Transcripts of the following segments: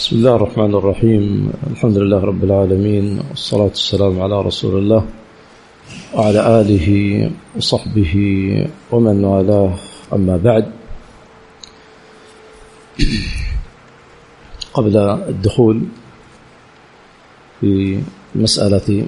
بسم الله الرحمن الرحيم. الحمد لله رب العالمين، والصلاة والسلام على رسول الله وعلى آله وصحبه ومن والاه. أما بعد، قبل الدخول في مسألة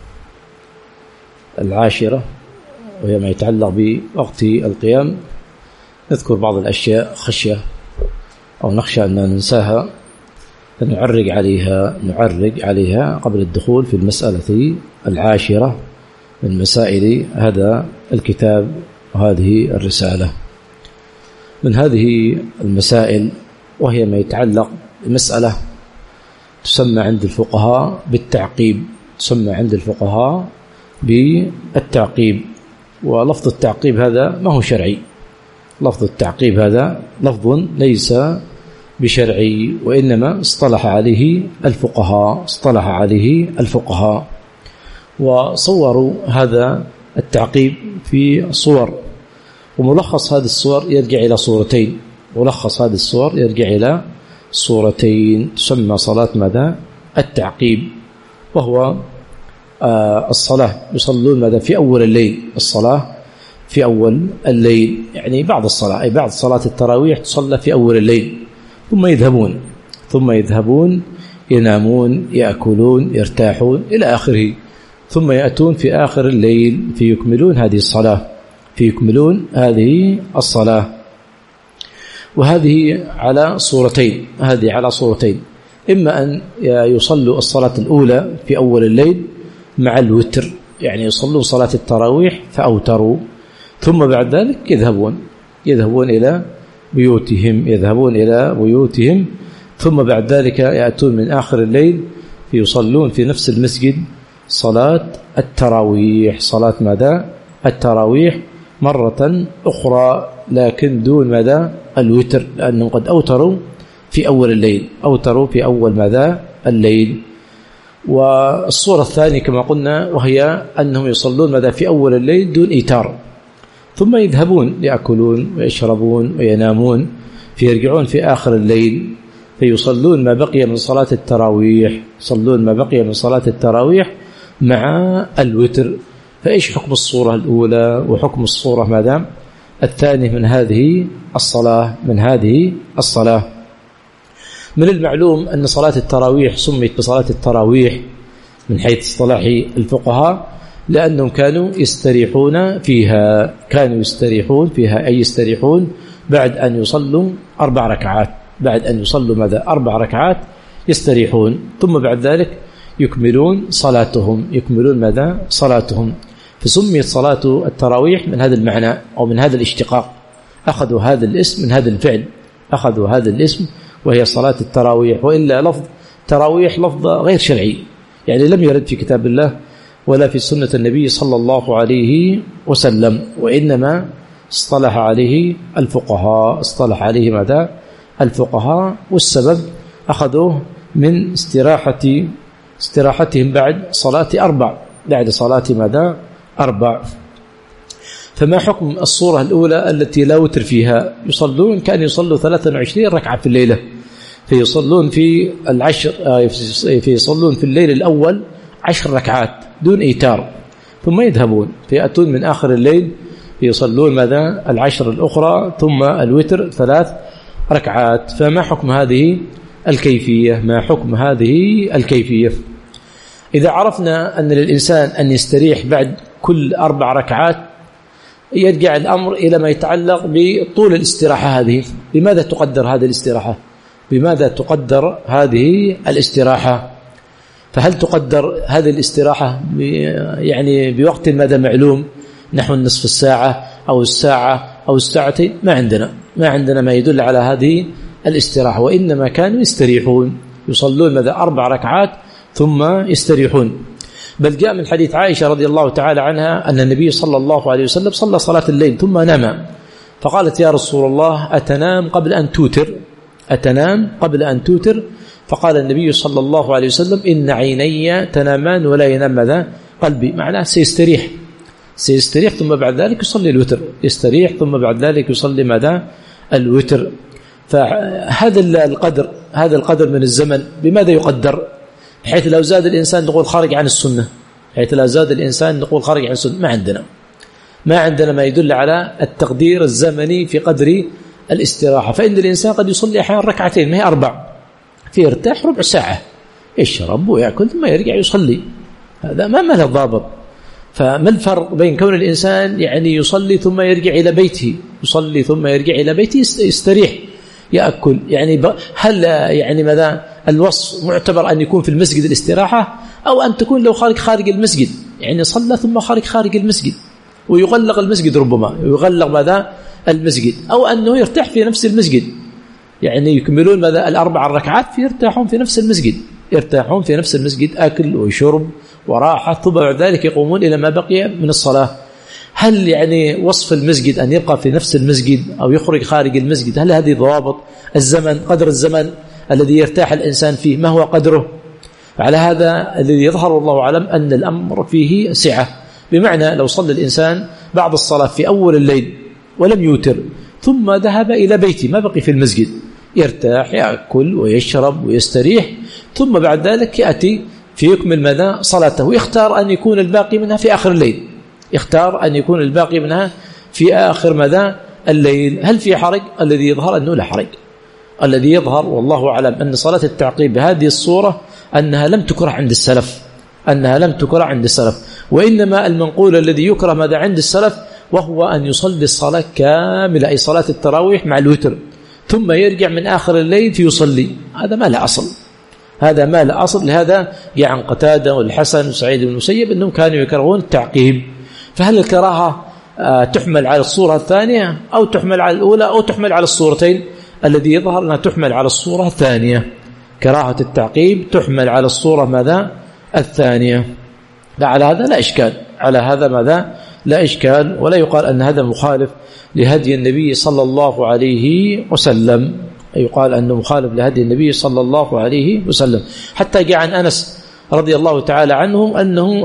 العاشرة وهي ما يتعلق بوقت القيام، نذكر بعض الأشياء خشية أو نخشى أن ننساها، فنعرج عليها قبل الدخول في المسألة العاشرة من مسائل هذا الكتاب وهذه الرسالة. من هذه المسائل وهي ما يتعلق بمسألة تسمى عند الفقهاء بالتعقيب، ولفظ التعقيب هذا ما هو شرعي، لفظ التعقيب هذا لفظ ليس بشرعي، وإنما اصطلح عليه الفقهاء وصوروا هذا التعقيب في صور، وملخص هذه الصور يرجع إلى صورتين تسمى صلاة ماذا؟ التعقيب، وهو الصلاة يصلون ماذا؟ في أول الليل، الصلاة في أول الليل، يعني بعد الصلاة، أي بعد صلاة التراويح تصلى في أول الليل، ثم يذهبون ينامون، يأكلون، يرتاحون إلى آخره، ثم يأتون في آخر الليل فيكملون هذه الصلاة. وهذه على صورتين، إما أن يصلوا الصلاة الأولى في أول الليل مع الوتر، يعني يصلوا صلاة التراويح فأوتروا، ثم بعد ذلك يذهبون إلى بيوتهم، ثم بعد ذلك يأتون من آخر الليل فيصلون في نفس المسجد صلاة التراويح مرة أخرى، لكن دون ماذا؟ الوتر، لأنهم قد أوتروا في أول الليل. والصورة الثانية كما قلنا وهي أنهم يصلون ماذا؟ في أول الليل دون إيتار، ثم يذهبون يأكلون ويشربون وينامون، فيرجعون في آخر الليل فيصلون ما بقي من صلاة التراويح مع الوتر. فإيش حكم الصورة الأولى وحكم الصورة ماذا؟ الثانية من هذه الصلاة؟ من المعلوم أن صلاة التراويح سميت بصلاة التراويح من حيث اصطلاح الفقهاء لأنهم كانوا يستريحون فيها، أي يستريحون بعد أن يصلوا 4 ركعات، ماذا؟ 4 ركعات يستريحون، ثم بعد ذلك يكملون صلاتهم، فسميت صلاة التراويح من هذا المعنى أو من هذا الاشتقاق، أخذوا هذا الاسم من هذا الفعل، وهي صلاة التراويح. وإلا لفظ تراويح لفظ غير شرعي، يعني لم يرد في كتاب الله ولا في سنة النبي صلى الله عليه وسلم، وإنما اصطلح عليه الفقهاء، والسبب أخذوه من استراحتهم بعد صلاة 4. فما حكم الصورة الأولى التي لا وتر فيها؟ كان يصلوا 23 ركعة في الليلة، فيصلون فيصلون في الليل الأول 10 ركعات دون إيتار، ثم يذهبون فيأتون من آخر الليل يصلون ماذا؟ 10 الأخرى، ثم الوتر 3 ركعات. فما حكم هذه الكيفية؟ إذا عرفنا أن للإنسان أن يستريح بعد كل 4 ركعات، يرجع الأمر إلى ما يتعلق بطول الاستراحة هذه. بماذا تقدر هذه الاستراحة؟ فهل تقدر هذه الاستراحة يعني بوقت ماذا معلوم، نحو نصف الساعة أو الساعة أو الساعتين؟ ما عندنا ما يدل على هذه الاستراحة، وإنما كانوا يستريحون، يصلون ماذا؟ 4 ركعات ثم يستريحون. بل جاء من حديث عائشة رضي الله تعالى عنها أن النبي صلى الله عليه وسلم صلى صلاة الليل ثم نام، فقالت يا رسول الله أتنام قبل أن توتر؟ فقال النبي صلى الله عليه وسلم إن عيني تنامان ولا ينام ماذا؟ قلبي، معناه سيستريح ثم بعد ذلك يصلي الوتر، ثم بعد ذلك يصلي ماذا؟ الوتر. فهذا القدر من الزمن بماذا يقدر؟ حيث لو زاد الإنسان نقول خارج عن السنة، حيث لو زاد الإنسان نقول خارج عن السنة. ما عندنا ما يدل على التقدير الزمني في قدر الاستراحة. فإن الإنسان قد يصلي أحيانا ركعتين ما هي 4، في ارتاح ربع ساعة، يشرب ويأكل ثم يرجع يصلي، هذا ما له ضابط. فما الفرق بين كون الإنسان يعني يصلي ثم يرجع إلى بيته، يصلي ثم يرجع إلى بيته يستريح يأكل، يعني هل يعني ماذا الوصف معتبر أن يكون في المسجد الاستراحة، أو أن تكون لو خارج المسجد، يعني صلى ثم خارج المسجد ويغلق المسجد، ربما يغلق ماذا المسجد، أو أنه يرتاح في نفس المسجد، يعني يكملون ماذا 4 ركعات يرتاحون في نفس المسجد، يرتاحون في نفس المسجد، أكل وشرب وراحة، ثم بعد ذلك يقومون إلى ما بقي من الصلاة. هل يعني وصف المسجد أن يبقى في نفس المسجد أو يخرج خارج المسجد، هل هذه ضوابط الزمن، قدر الزمن الذي يرتاح الإنسان فيه ما هو قدره؟ على هذا الذي يظهر الله أعلم أن الأمر فيه سعة، بمعنى لو صلى الإنسان بعد الصلاة في أول الليل ولم يوتر ثم ذهب إلى بيته ما بقي في المسجد، يرتاح يأكل ويشرب ويستريح، ثم بعد ذلك يأتي في يكمل ماذا صلاته، ويختار أن يكون الباقي منها في آخر الليل، يختار أن يكون الباقي منها في آخر ماذا الليل. هل في حرج؟ الذي يظهر أنه لا حرج، الذي يظهر والله أعلم أن صلاة التعقيب بهذه الصورة أنها لم تكره عند السلف، أنها لم تكره عند السلف، وإنما المنقول الذي يكره ماذا عند السلف وهو أن يصلي الصلاة كاملة، أي صلاة التراويح مع الوتر، ثم يرجع من آخر الليل فيصلي، هذا ما له أصل، هذا ما له أصل. لهذا جاء عن قتادة والحسن وسعيد بن المسيب أنهم كانوا يكرهون التعقيب. فهل الكراهة تحمل على الصورة الثانية أو تحمل على الأولى أو تحمل على الصورتين؟ الذي يظهر أنها تحمل على الصورة الثانية، كراهة التعقيب تحمل على الصورة ماذا الثانية. على هذا لا إشكال، على هذا ماذا لا إشكال، ولا يقال أن هذا مخالف لهدي النبي صلى الله عليه وسلم، يقال أنه مخالف لهدي النبي صلى الله عليه وسلم. حتى جاء عن أنس رضي الله تعالى عنه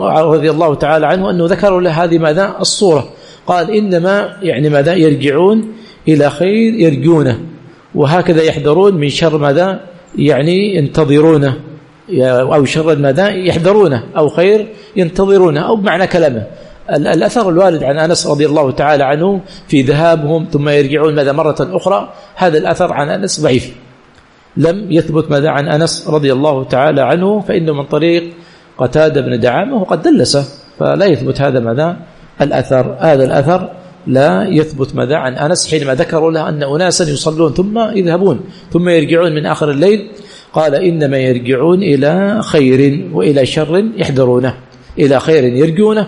أنه ذكروا له هذه ماذا الصورة، قال إنما يعني ماذا يرجعون إلى خير يرجونه، وهكذا يحذرون من شر ماذا يعني ينتظرونه، أو شر ماذا يحذرونه، أو خير ينتظرونه، أو بمعنى كلامه. الأثر الوارد عن أنس رضي الله تعالى عنه في ذهابهم ثم يرجعون ماذا مرة أخرى، هذا الأثر عن أنس ضعيف، لم يثبت ماذا عن أنس رضي الله تعالى عنه، فإنه من طريق قتادة بن دعامة وقد دلسه، فلا يثبت هذا ماذا الأثر، هذا الأثر لا يثبت ماذا عن أنس حينما ذكروا له أن أناسا يصلون ثم يذهبون ثم يرجعون من آخر الليل، قال إنما يرجعون إلى خير وإلى شر يحذرونه، إلى خير يرجونه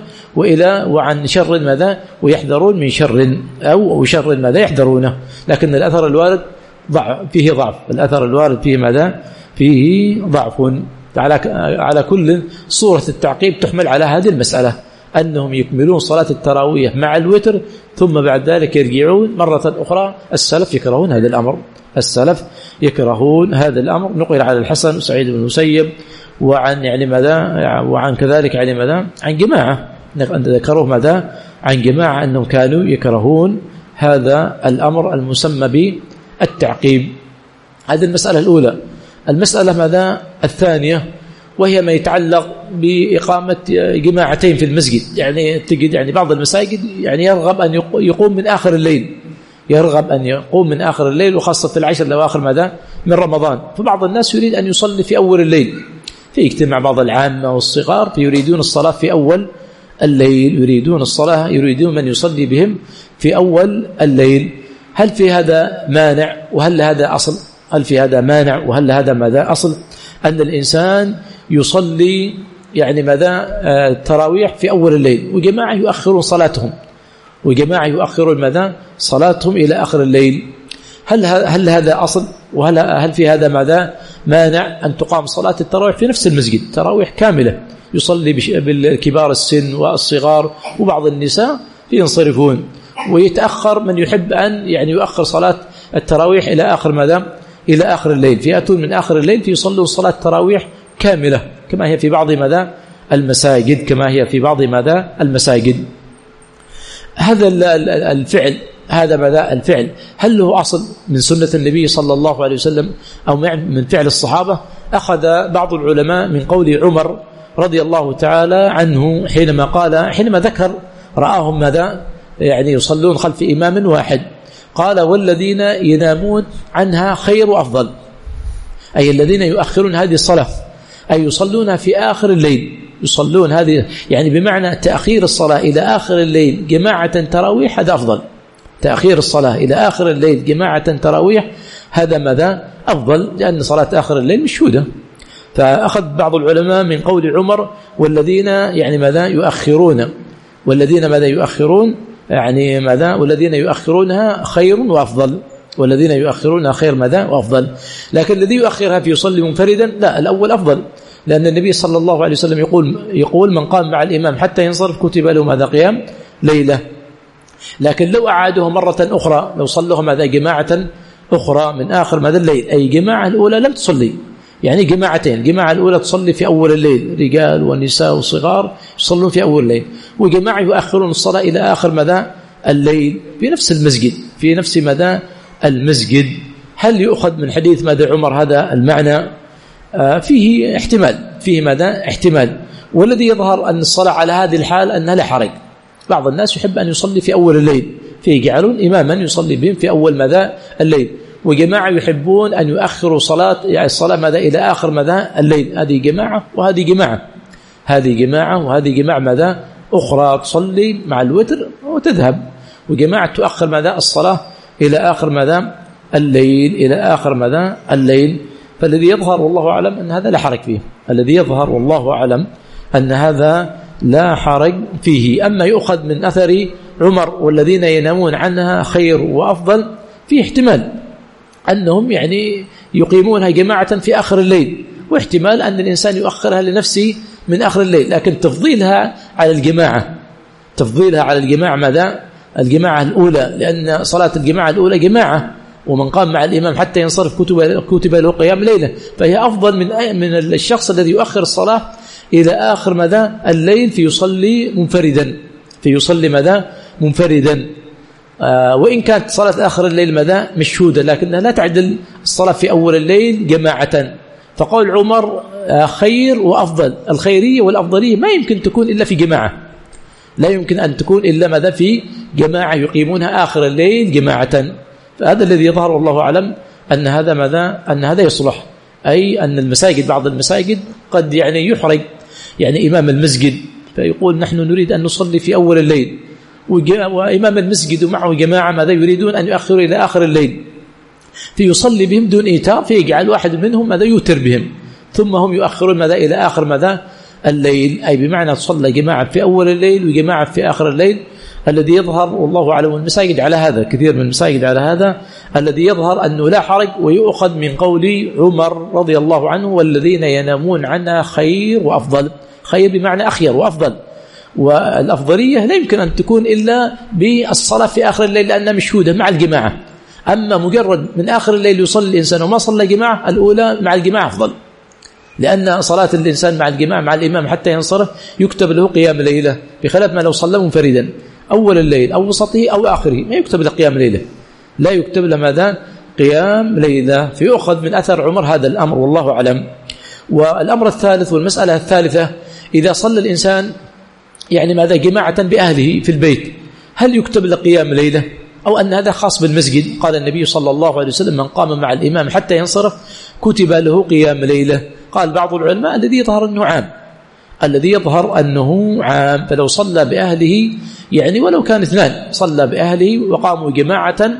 وعن شر ماذا ويحذرون من شر أو شر ماذا يحذرونه. لكن الأثر الوارد فيه ضعف، الأثر الوارد فيه ماذا فيه ضعف. على كل صورة التعقيب تحمل على هذه المسألة، أنهم يكملون صلاة التراويح مع الوتر ثم بعد ذلك يرجعون مرة أخرى. السلف يكرهون هذا الأمر، السلف يكرهون هذا الأمر. نقل على الحسن وسعيد بن المسيب وعن يعني ماذا وعن كذلك يعني ماذا عن جماعة ذكروه ماذا عن جماعة أنهم كانوا يكرهون هذا الأمر المسمى بالتعقيب. هذه المسألة الأولى. المسألة ماذا الثانية، وهي ما يتعلق بإقامة جماعتين في المسجد. يعني تجد يعني بعض المساجد يعني يرغب أن يقوم من آخر الليل، يرغب أن يقوم من آخر الليل، وخاصة في العشر الأواخر ماذا من رمضان. فبعض الناس يريد أن يصلي في أول الليل، في اجتماع بعض العامة والصغار فيريدون الصلاة في أول الليل، يريدون من يصلي بهم في أول الليل. هل في هذا مانع وهل هذا أصل؟ هل في هذا مانع وهل هذا ماذا أصل؟ أن الإنسان يصلي يعني ماذا التراويح في أول الليل، وجماعة يؤخرون صلاتهم، وجماعة يؤخرون ماذا صلاتهم إلى آخر الليل. هل هذا أصل؟ وهل في هذا ماذا مانع أن تقام صلاة التراويح في نفس المسجد، تراويح كاملة يصلي بالكبار السن والصغار وبعض النساء ينصرفون، ويتأخر من يحب أن يعني يؤخر صلاة التراويح إلى آخر ماذا إلى آخر الليل، فيأتون من آخر الليل فيصلون صلاة التراويح كاملة كما هي في بعض ماذا المساجد، كما هي في بعض ماذا المساجد. هذا هذا ماذا الفعل؟ هل له أصل من سنة النبي صلى الله عليه وسلم أو من فعل الصحابة؟ أخذ بعض العلماء من قول عمر رضي الله تعالى عنه حينما ذكر رآهم ماذا يعني يصلون خلف إمام واحد، قال والذين ينامون عنها خير وأفضل، أي الذين يؤخرون هذه الصلاة، أي يصلونها في آخر الليل، يصلون هذه يعني بمعنى تأخير الصلاة إلى آخر الليل جماعة تراويح هذا أفضل، تأخير الصلاة إلى آخر الليل جماعة تراويح هذا ماذا أفضل، لأن صلاة آخر الليل مشهودة. فأخذ بعض العلماء من قول عمر والذين يعني ماذا يؤخرون، والذين ماذا يؤخرون يعني ماذا والذين يؤخرونها خير وأفضل، والذين يؤخرونها خير ماذا وأفضل. لكن الذي يؤخرها في يصلي منفردا لا، الأول أفضل، لأن النبي صلى الله عليه وسلم يقول من قام مع الإمام حتى ينصرف كتب له ماذا قيام ليلة. لكن لو أعادوه مرة أخرى، لو صلوهم ماذا جماعة أخرى من آخر ماذا الليل، أي جماعة الأولى لم تصلي، يعني جماعتين، الجماعة الأولى تصلي في أول الليل رجال ونساء وصغار يصلون في أول الليل، وجماعة يؤخرون الصلاة إلى آخر ماذا الليل في نفس المسجد، في نفس ماذا المسجد. هل يؤخذ من حديث ماذا عمر هذا المعنى؟ فيه احتمال، فيه ماذا احتمال، والذي يظهر أن الصلاة على هذه الحال أنها لا حرج. بعض الناس يحب أن يصلي في أول الليل، فيجعلون إماما يصلي بهم في أول ماذا الليل، وجماعة يحبون أن يؤخروا صلاة يعني الصلاة ماذا إلى آخر ماذا الليل، هذه جماعة وهذه جماعة، هذه جماعة وهذه جماعة ماذا أخرى تصلي مع الوتر وتذهب، وجماعة تؤخر ماذا الصلاة إلى آخر ماذا الليل، إلى آخر ماذا الليل. فالذي يظهر والله أعلم أن هذا لا حرج فيه، الذي يظهر والله أعلم أن هذا لا حرج فيه. أما يؤخذ من أثر عمر والذين ينامون عنها خير وأفضل، في احتمال أنهم يعني يقيمونها جماعة في آخر الليل، واحتمال أن الإنسان يؤخرها لنفسه من آخر الليل، لكن تفضيلها على الجماعة، تفضيلها على الجماعة ماذا الجماعة الأولى، لأن صلاة الجماعة الأولى جماعة، ومن قام مع الإمام حتى ينصرف كتب له قيام ليلة، فهي أفضل من الشخص الذي يؤخر الصلاة إلى آخر ماذا الليل فيصلي منفردا، فيصلي ماذا منفردا. وإن كانت صلاة آخر الليل ماذا مشهودة، لكنها لا تعدل الصلاة في أول الليل جماعة. فقول عمر خير وأفضل، الخيرية والأفضلية ما يمكن تكون إلا في جماعة، لا يمكن أن تكون إلا ماذا في جماعة يقيمونها آخر الليل جماعة. فهذا الذي يظهر والله أعلم أن هذا ماذا أن هذا يصلح، أي أن المساجد بعض المساجد قد يعني يحرج يعني إمام المسجد فيقول نحن نريد أن نصلي في أول الليل، وإمام المسجد ومعه جماعة ماذا يريدون أن يؤخروا إلى آخر الليل، فيصلي بهم دون إيتار، فيجعل واحد منهم ماذا يوتر بهم، ثم هم يؤخرون ماذا إلى آخر ماذا الليل، أي بمعنى تصلى جماعة في أول الليل وجماعة في آخر الليل. الذي يظهر والله أعلم المساجد على هذا، كثير من المساجد على هذا، الذي يظهر أنه لا حرج، ويؤخذ من قول عمر رضي الله عنه والذين ينامون عنها خير وأفضل، خير بمعنى أخير وأفضل، والأفضلية لا يمكن أن تكون إلا بالصلاة في آخر الليل لأنها مشهودة مع الجماعة. أما مجرد من آخر الليل يصلي الإنسان وما صلى جماعة، الأولى مع الجماعة أفضل، لأن صلاة الإنسان مع الجماعة مع الإمام حتى ينصرف يكتب له قيام ليلة، بخلاف ما لو صلى منفردا أول الليل أو وسطه أو آخره ما يكتب له قيام ليلة، لا يكتب له ماذا قيام ليلة. فيؤخذ من أثر عمر هذا الأمر والله أعلم. والأمر الثالث والمسألة الثالثة، إذا صلى الإنسان يعني ماذا جماعة بأهله في البيت، هل يكتب له قيام ليلة أو أن هذا خاص بالمسجد؟ قال النبي صلى الله عليه وسلم من قام مع الإمام حتى ينصرف كتب له قيام ليلة. قال بعض العلماء الذي يظهر أنه عام، الذي يظهر أنه عام، فلو صلى بأهله يعني ولو كان اثنان صلى بأهله وقاموا جماعة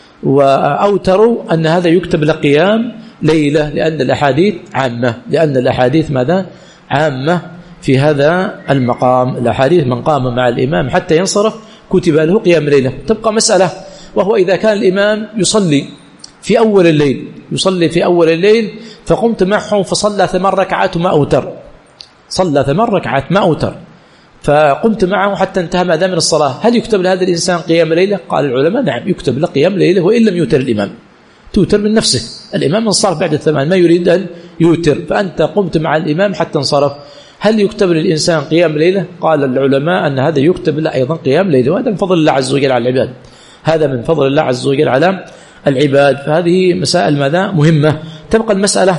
وأوتروا أن هذا يكتب له قيام ليلة، لأن الأحاديث عامة، لأن الأحاديث ماذا عامة في هذا المقام، الأحاديث من قام مع الإمام حتى ينصرف كتب له قيام ليلة. تبقى مسألة، وهو إذا كان الإمام يصلي في أول الليل، يصلي في أول الليل فقمت معه فصلى 8 ركعات ما أوتر، صلى 8 ركعات ما أوتر، فقمت معه حتى انتهى ما دام من الصلاة، هل يكتب لهذا الإنسان قيام ليلة؟ قال العلماء نعم يكتب له قيام ليلة، وإن لم يوتر الإمام، توتر من نفسه، الإمام انصرف بعد 8 ما يريد أن يوتر، فأنت قمت مع الإمام حتى انصرف، هل يكتب للإنسان قيام ليلة؟ قال العلماء أن هذا يكتب له أيضا قيام ليلة، وهذا من فضل الله عز وجل على العباد، هذا من فضل الله عز وجل على العباد. فهذه مسائل ماذا مهمة. تبقى المسألة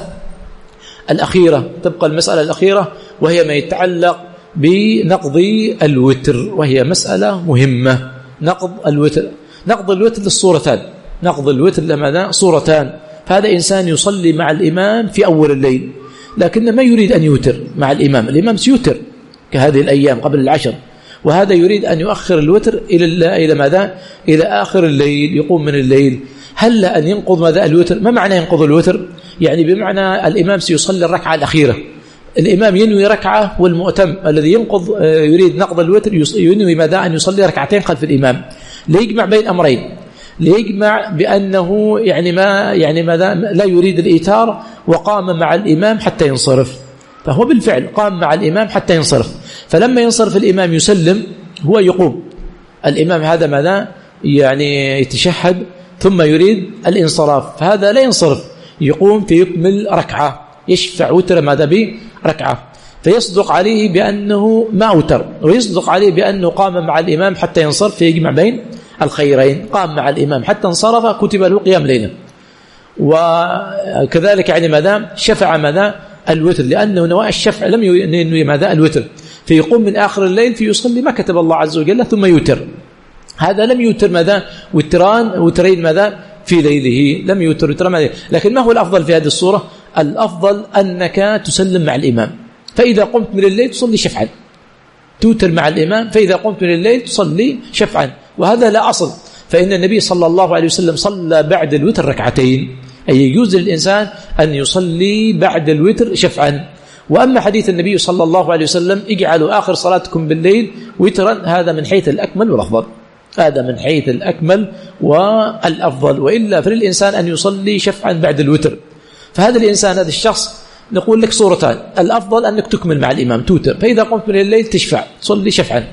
الأخيرة وهي ما يتعلق بنقض الوتر، وهي مسألة مهمة. نقض الوتر للصورتان. نقض الوتر لماذا؟ صورتان. فهذا إنسان يصلي مع الإمام في أول الليل، لكن ما يريد أن يوتر مع الإمام سيوتر كهذه الأيام قبل العشر، وهذا يريد أن يؤخر الوتر إلى ماذا؟ إلى آخر الليل، يقوم من الليل. هل أن ينقض ماذا؟ الوتر. ما معنى ينقض الوتر؟ يعني بمعنى الإمام سيصلي الركعة الأخيرة، الإمام ينوي ركعة، والمؤتم الذي يريد نقض الوتر ينوي ماذا؟ أن يصلي ركعتين خلف الإمام، ليجمع بين أمرين. ليجمع بأنه ماذا؟ لا يريد الإيتار، وقام مع الإمام حتى ينصرف. فهو بالفعل قام مع الإمام حتى ينصرف، فلما ينصرف الإمام يسلم، هو يقوم. الإمام هذا ماذا؟ يتشهد ثم يريد الانصراف، فهذا لا ينصرف، يقوم فيكمل ركعة، يشفع وتر ماذا؟ بركعة. فيصدق عليه بأنه ما أوتر، ويصدق عليه بأنه قام مع الإمام حتى ينصرف، فيجمع بين الخيرين. قام مع الإمام حتى انصرف، كتب له قيام ليلة. وكذلك ماذا؟ شفع ماذا؟ الوتر، لأنه نواء الشفع لم ينوي ماذا؟ الوتر، فيقوم من آخر الليل فيصلي ما كتب الله عز وجل ثم يوتر. هذا لم يوتر ماذا؟ وترين ماذا؟ في ليله، لم يوتر وتر ماذا؟ لكن ما هو الأفضل في هذه الصورة؟ الأفضل أنك تسلم مع الإمام، فإذا قمت من الليل تصلي شفعا، توتر مع الإمام، فإذا قمت من الليل تصلي شفعا. وهذا لا أصل، فإن النبي صلى الله عليه وسلم صلى بعد الوتر ركعتين، أي يجوز للإنسان أن يصلي بعد الوتر شفعا. وأما حديث النبي صلى الله عليه وسلم اجعلوا آخر صلاتكم بالليل وترا، هذا من حيث الأكمل والأفضل، هذا من حيث الأكمل والأفضل. وإلا فللإنسان أن يصلي شفعا بعد الوتر. فهذا الإنسان، هذا الشخص، نقول لك صورتان: الأفضل أنك تكمل مع الإمام توتر، فإذا قمت من الليل تشفع تصلي شفعا.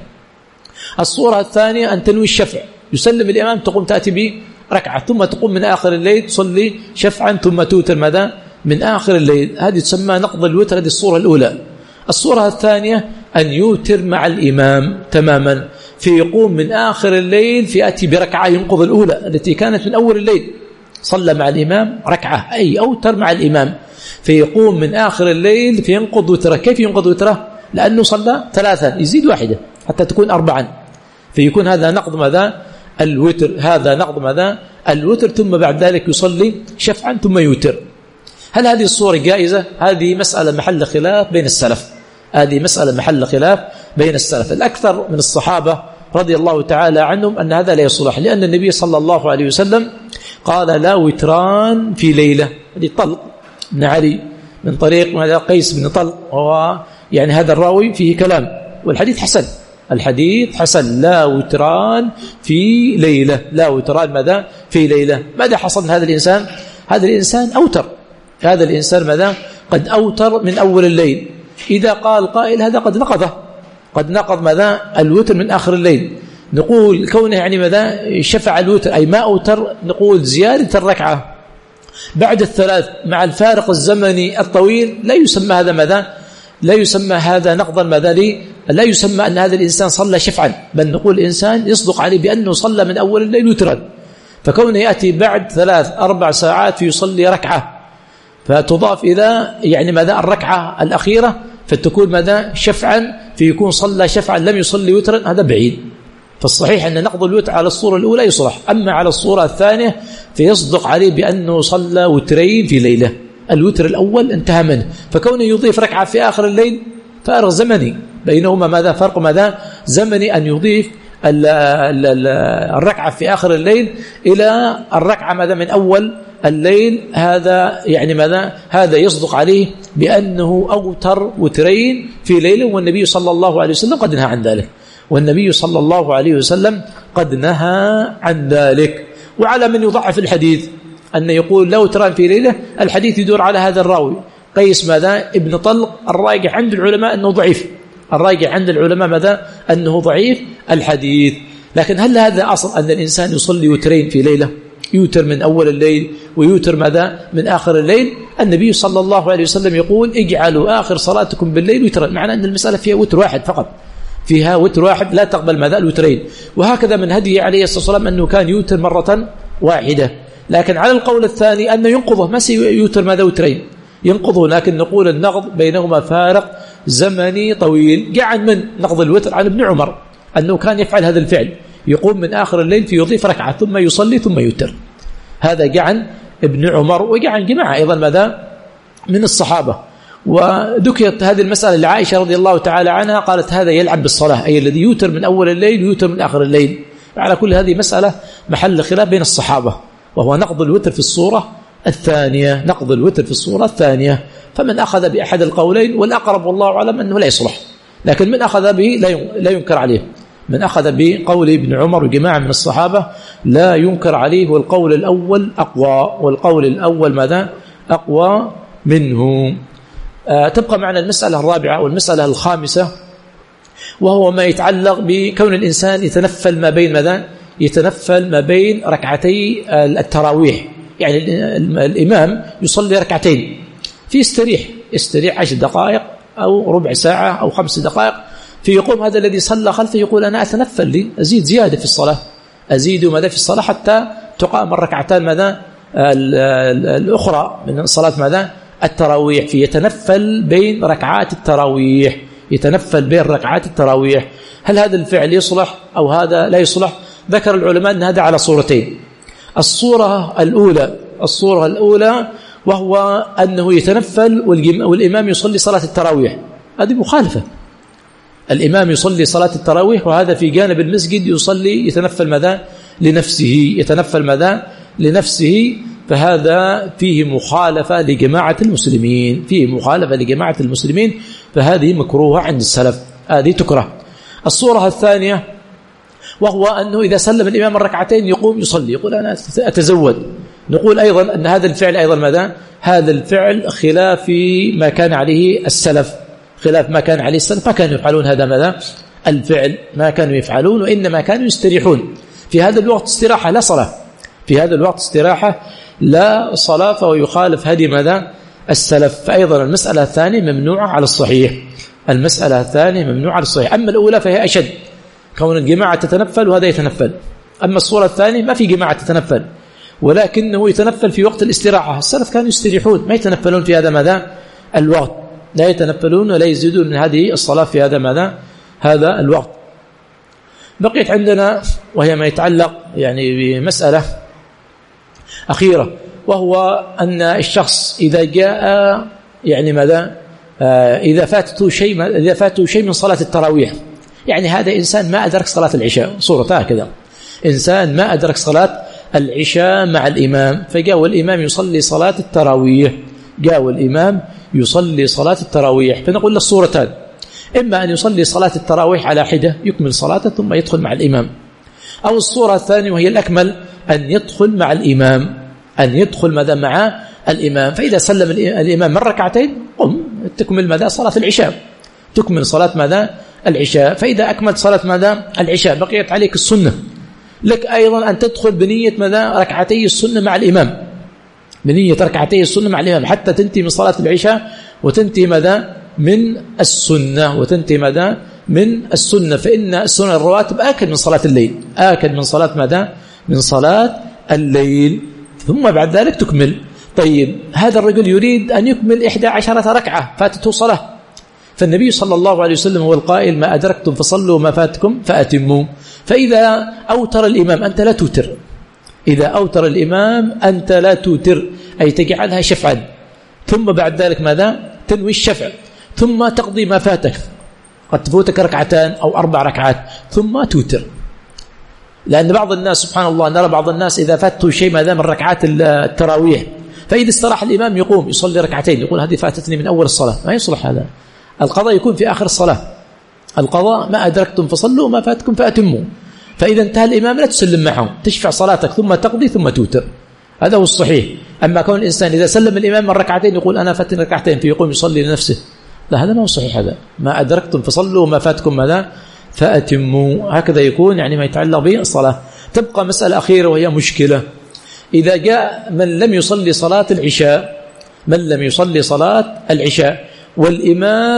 الصورة الثانية أن تنوي الشفع، يسلم الإمام، تقوم تأتي بركعة، ثم تقوم من آخر الليل تصلي شفعا، ثم توتر ماذا؟ من آخر الليل. هذه تسمى نقض الوتر، هذه الصورة الأولى. الصورة الثانية أن يوتر مع الإمام تماما، فيقوم من آخر الليل فيأتي بركعة ينقض الأولى التي كانت من أول الليل. صلى مع الإمام ركعة، أي أوتر مع الإمام، فيقوم من آخر الليل فينقض وتره. كيف ينقض وتره؟ لأنه صلى 3، يزيد واحدة حتى تكون 4، فيكون هذا نقض ماذا؟ الوتر. هذا نقض ماذا؟ الوتر. ثم بعد ذلك يصلي شفعا ثم يوتر. هل هذه الصورة جائزة؟ هذه مسألة محل خلاف بين السلف، هذه مسألة محل خلاف بين السلف. الأكثر من الصحابة رضي الله تعالى عنهم أن هذا لا يصلح، لأن النبي صلى الله عليه وسلم قال: لا وتران في ليلة. هذه طلق بن علي من طريق قيس بن طلق، وهو هذا الراوي فيه كلام، والحديث حسن، الحديث حسن. لا وتران في ليلة، لا وتران ماذا؟ في ليلة. ماذا حصل من هذا الإنسان؟ هذا الإنسان أوتر، هذا الإنسان ماذا؟ قد أوتر من أول الليل. إذا قال قائل هذا قد نقضه، قد نقض ماذا؟ الوتر من آخر الليل. نقول كونه ماذا؟ شفع الوتر، أي ما أوتر، نقول زيادة الركعة بعد الثلاث مع الفارق الزمني الطويل لا يسمى هذا ماذا؟ لا يسمى هذا نقضا ماذا؟ لا يسمى أن هذا الإنسان صلى شفعا، بل نقول الإنسان يصدق عليه بأنه صلى من أول الليل وترا. فكونه يأتي بعد 3-4 ساعات فيصلي ركعة، فتضاف إلى ماذا؟ الركعة الأخيرة، فتكون ماذا؟ شفعا، فيكون صلى شفعا لم يصلي وترا، هذا بعيد. فالصحيح أن نقض الوتر على الصورة الأولى يصلح، أما على الصورة الثانية فيصدق عليه بأنه صلى وترين في ليلة. الوتر الأول انتهى منه، فكونه يضيف ركعة في آخر الليل فارق زمني بينهما، ماذا؟ فرق ماذا؟ زمني، أن يضيف الركعة في آخر الليل إلى الركعة ماذا؟ من أول الليل. هذا ماذا؟ هذا يصدق عليه بأنه أوتر وترين في ليلة، والنبي صلى الله عليه وسلم قد نهى عن ذلك، والنبي صلى الله عليه وسلم قد نهى عن ذلك. وعلى من يضعف الحديث أن يقول لو تران في ليلة، الحديث يدور على هذا الراوي قيس ماذا؟ ابن طلق. الراجح عند العلماء أنه ضعيف، الراجح عند العلماء ماذا؟ أنه ضعيف الحديث. لكن هل هذا أصل أن الإنسان يصلي وترين في ليلة؟ يوتر من أول الليل ويوتر ماذا؟ من آخر الليل. النبي صلى الله عليه وسلم يقول: اجعلوا آخر صلاتكم بالليل وترا، معنى أن المسألة فيها وتر واحد فقط، فيها وتر واحد لا تقبل ماذا الوترين. وهكذا من هديه عليه الصلاة والسلام أنه كان يوتر مرة واحدة. لكن على القول الثاني أنه ينقضه، ما سيوتر ماذا وترين، ينقضه، لكن نقول النقض بينهما فارق زمني طويل. جاء من نقض الوتر عن ابن عمر أنه كان يفعل هذا الفعل، يقوم من آخر الليل فيضيف ركعة ثم يصلي ثم يوتر. هذا جاء عن ابن عمر، وجاء عن جماعة أيضا ماذا من الصحابة. وذكرت هذه المسألة لعائشة رضي الله تعالى عنها، قالت هذا يلعب بالصلاة، أي الذي يوتر من أول الليل ويوتر من آخر الليل. على كل هذه مسألة محل خلاف بين الصحابة، وهو نقض الوتر في الصورة الثانية، نقض الوتر في الصورة الثانية. فمن أخذ بأحد القولين، والأقرب والله أعلم أنه لا يصلح، لكن من أخذ به لا ينكر عليه. من أخذ بقول ابن عمر وجماعة من الصحابة لا ينكر عليه، والقول الأول أقوى، والقول الأول ماذا أقوى منه. تبقى معنا المسألة الرابعة والمسألة الخامسة، وهو ما يتعلق بكون الإنسان يتنفل ما بين ماذا، يتنفل ما بين ركعتي التراويح. يعني الإمام يصلي ركعتين يستريح 10 دقائق أو ربع ساعة أو 5 دقائق، فيقوم هذا الذي صلى خلفه يقول أنا أتنفل لي، أزيد زيادة في الصلاة، أزيد ماذا في الصلاة حتى تقام الركعتان ماذا الأخرى من صلاة ماذا التراويح. فيتنفل بين ركعات التراويح، يتنفل بين ركعات التراويح. هل هذا الفعل يصلح أو هذا لا يصلح؟ ذكر العلماء أن هذا على صورتين. الصورة الأولى وهو أنه يتنفل والإمام يصلي صلاة التراويح، هذه مخالفة. الإمام يصلي صلاة التراويح وهذا في جانب المسجد يصلي يتنفل ماذا لنفسه، يتنفل ماذا لنفسه، فهذا فيه مخالفة لجماعة المسلمين، فيه مخالفة لجماعة المسلمين، فهذه مكروهة عند السلف، هذه تكره. الصورة الثانية وهو أنه إذا سلم الإمام الركعتين يقوم يصلي، يقول أنا أتزود. نقول أيضا أن هذا الفعل أيضا ماذا، هذا الفعل خلاف ما كان عليه السلف، خلاف ما كان عليه السلف، ما كانوا يفعلون هذا ماذا الفعل، ما كانوا يفعلون، وإنما كانوا يستريحون. في هذا الوقت استراحة لا صلاة، في هذا الوقت استراحة لا صلاة، فهو يخالف هدي ماذا السلف. فأيضا المسألة الثانية ممنوعة على الصحيح، المسألة الثانية ممنوعة على الصحيح. أما الأولى فهي أشد، كون الجماعة تتنفل وهذا يتنفل. أما الصورة الثانية ما في جماعة تتنفل، ولكنه يتنفل في وقت الاستراحة. السلف كانوا يستريحون، ما يتنفلون في هذا ماذا الوقت، لا يتنفلون ولا يزيدون من هذه الصلاة في هذا ماذا هذا الوقت. بقيت عندنا وهي ما يتعلق يعني بمسألة أخيرة، وهو أن الشخص إذا جاء يعني ماذا إذا فاته شيء من صلاة التراويح، يعني هذا إنسان ما أدرك صلاة العشاء، صورة هكذا، إنسان ما أدرك صلاة العشاء مع الإمام، فجاء والإمام يصلي صلاة التراويح، جاء والإمام يصلي صلاة التراويح، فنقول له الصورتان: إما أن يصلي صلاة التراويح على حدة يكمل صلاته ثم يدخل مع الإمام، أو الصورة الثانية وهي الأكمل أن يدخل مع الإمام، أن يدخل ماذا مع الإمام. فإذا سلم الإمام من ركعتين قم تكمل ماذا صلاة العشاء، تكمل صلاة ماذا العشاء. فإذا أكملت صلاة ماذا العشاء بقيت عليك السنة، لك أيضا أن تدخل بنية ماذا ركعتي السنة مع الإمام، بنية ركعتي السنة مع الإمام حتى تنتهي من صلاة العشاء وتنتهي ماذا من السنة، وتنتهي ماذا من السنة. فإن السنة الرواتب آكد من صلاة الليل، آكد من صلاة ماذا من صلاة الليل، ثم بعد ذلك تكمل. طيب هذا الرجل يريد أن يكمل 11 ركعة فاتته صلاة، فالنبي صلى الله عليه وسلم هو القائل: ما أدركتم فصلوا ما فاتكم فأتموا. فإذا أوتر الإمام أنت لا توتر، إذا أوتر الإمام أنت لا توتر، أي تجعلها شفعا، ثم بعد ذلك ماذا تنوي الشفع، ثم تقضي ما فاتك، قد تفوتك 2 أو 4 ركعات ثم توتر. لأن بعض الناس سبحان الله نرى بعض الناس إذا فاته شيء ماذا من ركعات التراويح، فإذا استراح الإمام يقوم يصلي 2 يقول هذه فاتتني من أول الصلاة، ما يصلح هذا. القضاء يكون في آخر الصلاة، القضاء ما أدركتم فصلوا ما فاتكم فأتموا. فإذا انتهى الإمام لا تسلم معه، تشفع صلاتك ثم تقضي ثم توتر، هذا هو الصحيح. أما كون الإنسان إذا سلم الإمام من 2 يقول أنا فاتني 2 فيقوم يصلي لنفسه، لا هذا ما هو صحيح. هذا ما أدركتم فصلوا ما فاتكم ماذا فأتموا، هكذا يكون يعني ما يتعلق بالصلاة. تبقى مسألة أخيرة وهي مشكلة: إذا جاء من لم يصلي صلاة العشاء، من لم يصلي صلاة العشاء والإمام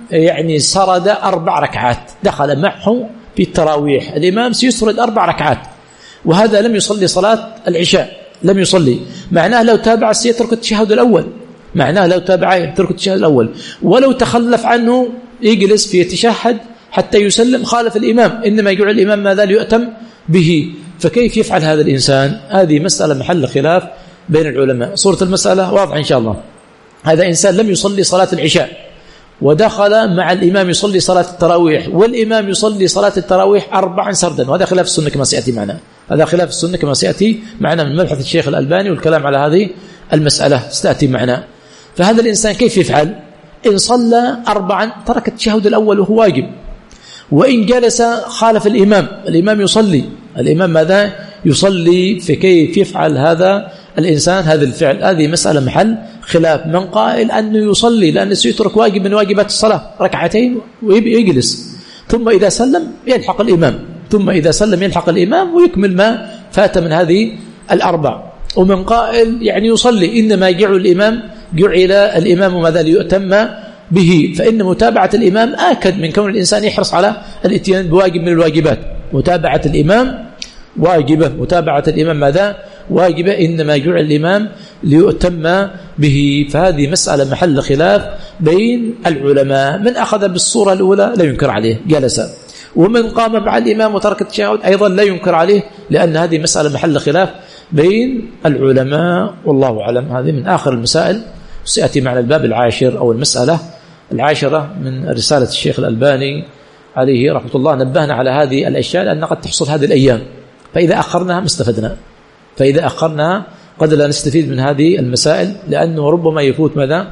يعني سرد 4 ركعات، دخل معه في التراويح، الإمام سيسرد 4 ركعات، وهذا لم يصلي صلاة العشاء، لم يصلي، معناه لو تابع سيترك التشهد الأول، معناه لو تابع يترك التشهد الأول، ولو تخلف عنه يجلس في يتشهد حتى يسلم، خالف الإمام، إنما يجعل الإمام ماذا ليؤتم به، فكيف يفعل هذا الإنسان؟ هذه مسألة محل خلاف بين العلماء. صورة المسألة واضحة إن شاء الله. هذا إنسان لم يصلي صلاة العشاء ودخل مع الإمام يصلي صلاة التراويح، والإمام يصلي صلاة التراويح 4 سردا، وهذا خلاف السنة كما سيأتي معنا، هذا خلاف السنة كما سيأتي معنا من مبحث الشيخ الألباني، والكلام على هذه المسألة ستأتي معنا. فهذا الإنسان كيف يفعل؟ إن صلى 4 ترك التشهد الأول وهو واجب، وإن جلس خالف الإمام، الإمام يصلي، الإمام ماذا يصلي، فكيف يفعل هذا الإنسان هذا الفعل؟ هذه مسألة محل خلاف. من قائل أنه يصلي لأنه سيترك واجب من واجبات الصلاة 2 ركعتين ويجلس، ثم إذا سلم يلحق الإمام، ثم إذا سلم يلحق الإمام ويكمل ما فات من هذه 4. ومن قائل يعني يصلي، إنما جعل الإمام ماذا ليؤتم به، فإن متابعة الإمام آكد من كون الإنسان يحرص على الاتيان بواجب من الواجبات. متابعة الإمام واجبة، متابعة الإمام ماذا واجبة، إنما جعل الإمام ليؤتم به. فهذه مسألة محل خلاف بين العلماء. من أخذ بالصورة الأولى لا ينكر عليه جلس، ومن قام مع الإمام وترك التشهد أيضا لا ينكر عليه، لأن هذه مسألة محل خلاف بين العلماء، والله أعلم. هذه من آخر المسائل، سيأتي معنا الباب 10 أو المسألة 10 من رسالة الشيخ الألباني عليه رحمة الله. نبهنا على هذه الأشياء لأن قد تحصل هذه الأيام، فإذا أخرناها ما استفدنا، فإذا أخرناها قد لا نستفيد من هذه المسائل، لأنه ربما يفوت ماذا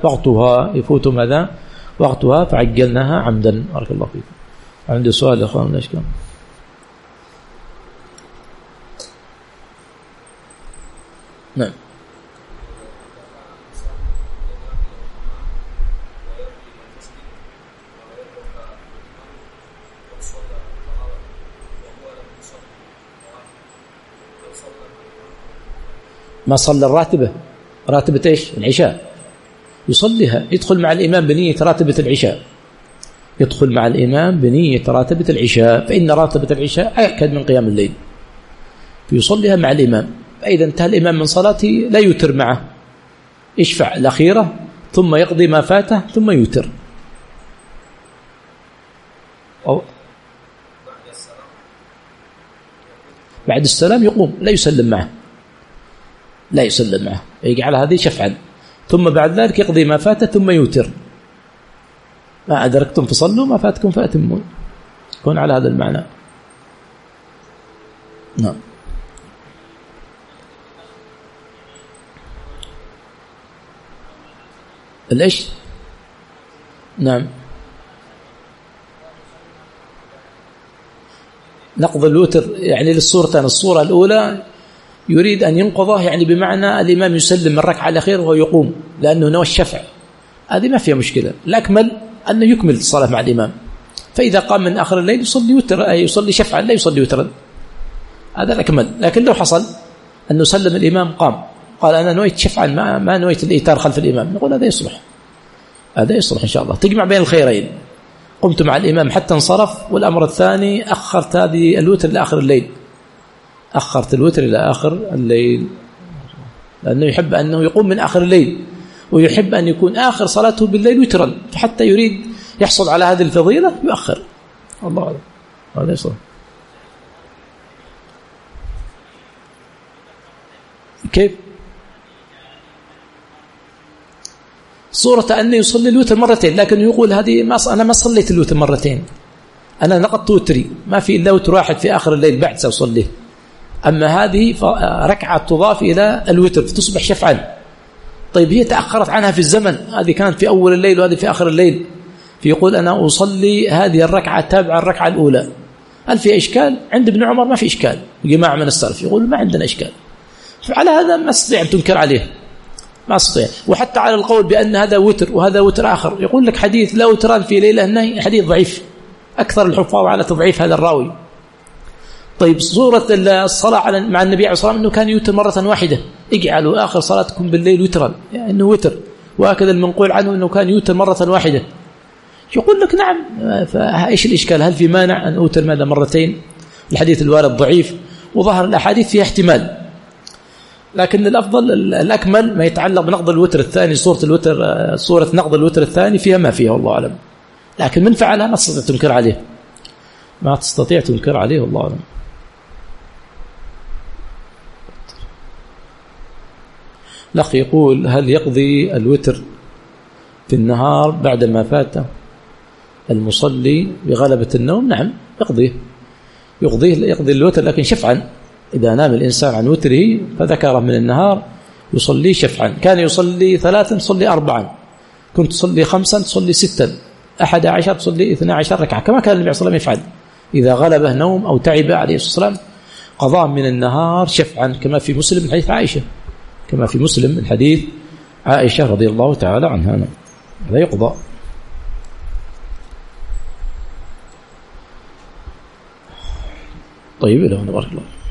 وقتها، فعجلناها عمدا. بارك الله فيكم. عندي سؤال يا أخوان ولا إشكال؟ نعم. ما صلى الراتبة، راتبة إيش؟ العشاء، يصليها، يدخل مع الإمام بنية راتبة العشاء، يدخل مع الإمام بنية راتبة العشاء، فإن راتبة العشاء أكد من قيام الليل، فيصليها مع الإمام. فإذا انتهى الإمام من صلاته لا يوتر معه، يشفع الأخيرة ثم يقضي ما فاته ثم يوتر. بعد السلام يقوم لا يسلم معه، يجعل هذه شفعا، ثم بعد ذلك يقضي ما فات ثم يوتر. ما أدركتم فصلوا، ما فاتكم فأتموا، يكون على هذا المعنى. نعم. الإيش؟ نعم. نقض الوتر يعني للصورتين، الصورة الأولى يريد أن ينقضه، يعني بمعنى الإمام يسلم من الركعة الأخيرة وهو يقوم، لأنه نوى الشفع، هذه ما فيها مشكلة. الأكمل أنه يكمل الصلاة مع الإمام، فإذا قام من آخر الليل يصلي وتر، أي يصلي شفعا لا يصلي وترا، هذا الأكمل. لكن لو حصل أنه سلم الإمام قام قال أنا نويت شفعا ما نويت الإيتار خلف الإمام، نقول هذا يصلح، إن شاء الله تجمع بين الخيرين. قمت مع الإمام حتى انصرف، والأمر الثاني أخرت هذه الوتر لآخر الليل، أخرت الوتر إلى آخر الليل، لأنه يحب أنه يقوم من آخر الليل، ويحب أن يكون آخر صلاته بالليل وترا، فحتى يريد يحصل على هذه الفضيلة يؤخر. الله أعلم. هذا يصل. كيف؟ صورة أنه يصلي الوتر مرتين، لكن يقول هذه أنا ما صليت الوتر مرتين، أنا نقضت وتري، ما في إلا وتر واحد في آخر الليل بعد سأصليه. أما هذه ركعة تضاف إلى الوتر فتصبح شفعا. طيب هي تأخرت عنها في الزمن، هذه كانت في أول الليل وهذه في آخر الليل، فيقول أنا أصلي هذه الركعة تابع الركعة الأولى. هل في إشكال؟ عند ابن عمر ما في إشكال، جماعة من السلف يقول ما عندنا إشكال. فعلى هذا ما استطيع أن تنكر عليه، ما استطيع. وحتى على القول بأن هذا وتر وهذا وتر آخر، يقول لك حديث لا وتران في ليلة النهي حديث ضعيف، أكثر الحفاظ على تضعيف هذا الراوي. طيب صورة الصلاة مع النبي عليه الصلاة والسلام أنه كان يوتر مرة واحدة، اجعلوا آخر صلاتكم بالليل وترا، يعني أنه وتر. وهكذا المنقول عنه أنه كان يوتر مرة واحدة، يقول لك نعم. فإيش الإشكال؟ هل في مانع أن أوتر ماذا مرتين؟ الحديث الوارد ضعيف، وظهر الأحاديث فيها احتمال، لكن الأفضل الأكمل ما يتعلق بنقض الوتر الثاني. صورة نقض الوتر الثاني فيها ما فيها والله أعلم، لكن من فعلها ما تستطيع تنكر عليه، ما تستطيع تنكر عليه والله أعلم. الأخ يقول: هل يقضي الوتر في النهار بعدما فات المصلي بغلبة النوم؟ نعم يقضي الوتر، لكن شفعا. إذا نام الإنسان عن وتره فذكره من النهار يصلي شفعا. كان يصلي 3 تصلي 4، كنت تصلي 5 تصلي 6، 11 تصلي 12 ركعة، كما كان النبي صلى الله عليه وسلم يفعل إذا غلبه نوم أو تعب عليه الصلاة والسلام، قضاء من النهار شفعا، كما في مسلم من حديث عائشة، كما في مسلم من حديث عائشة رضي الله تعالى عنها. هذا يقضى. طيب، إلى هنا بارك الله.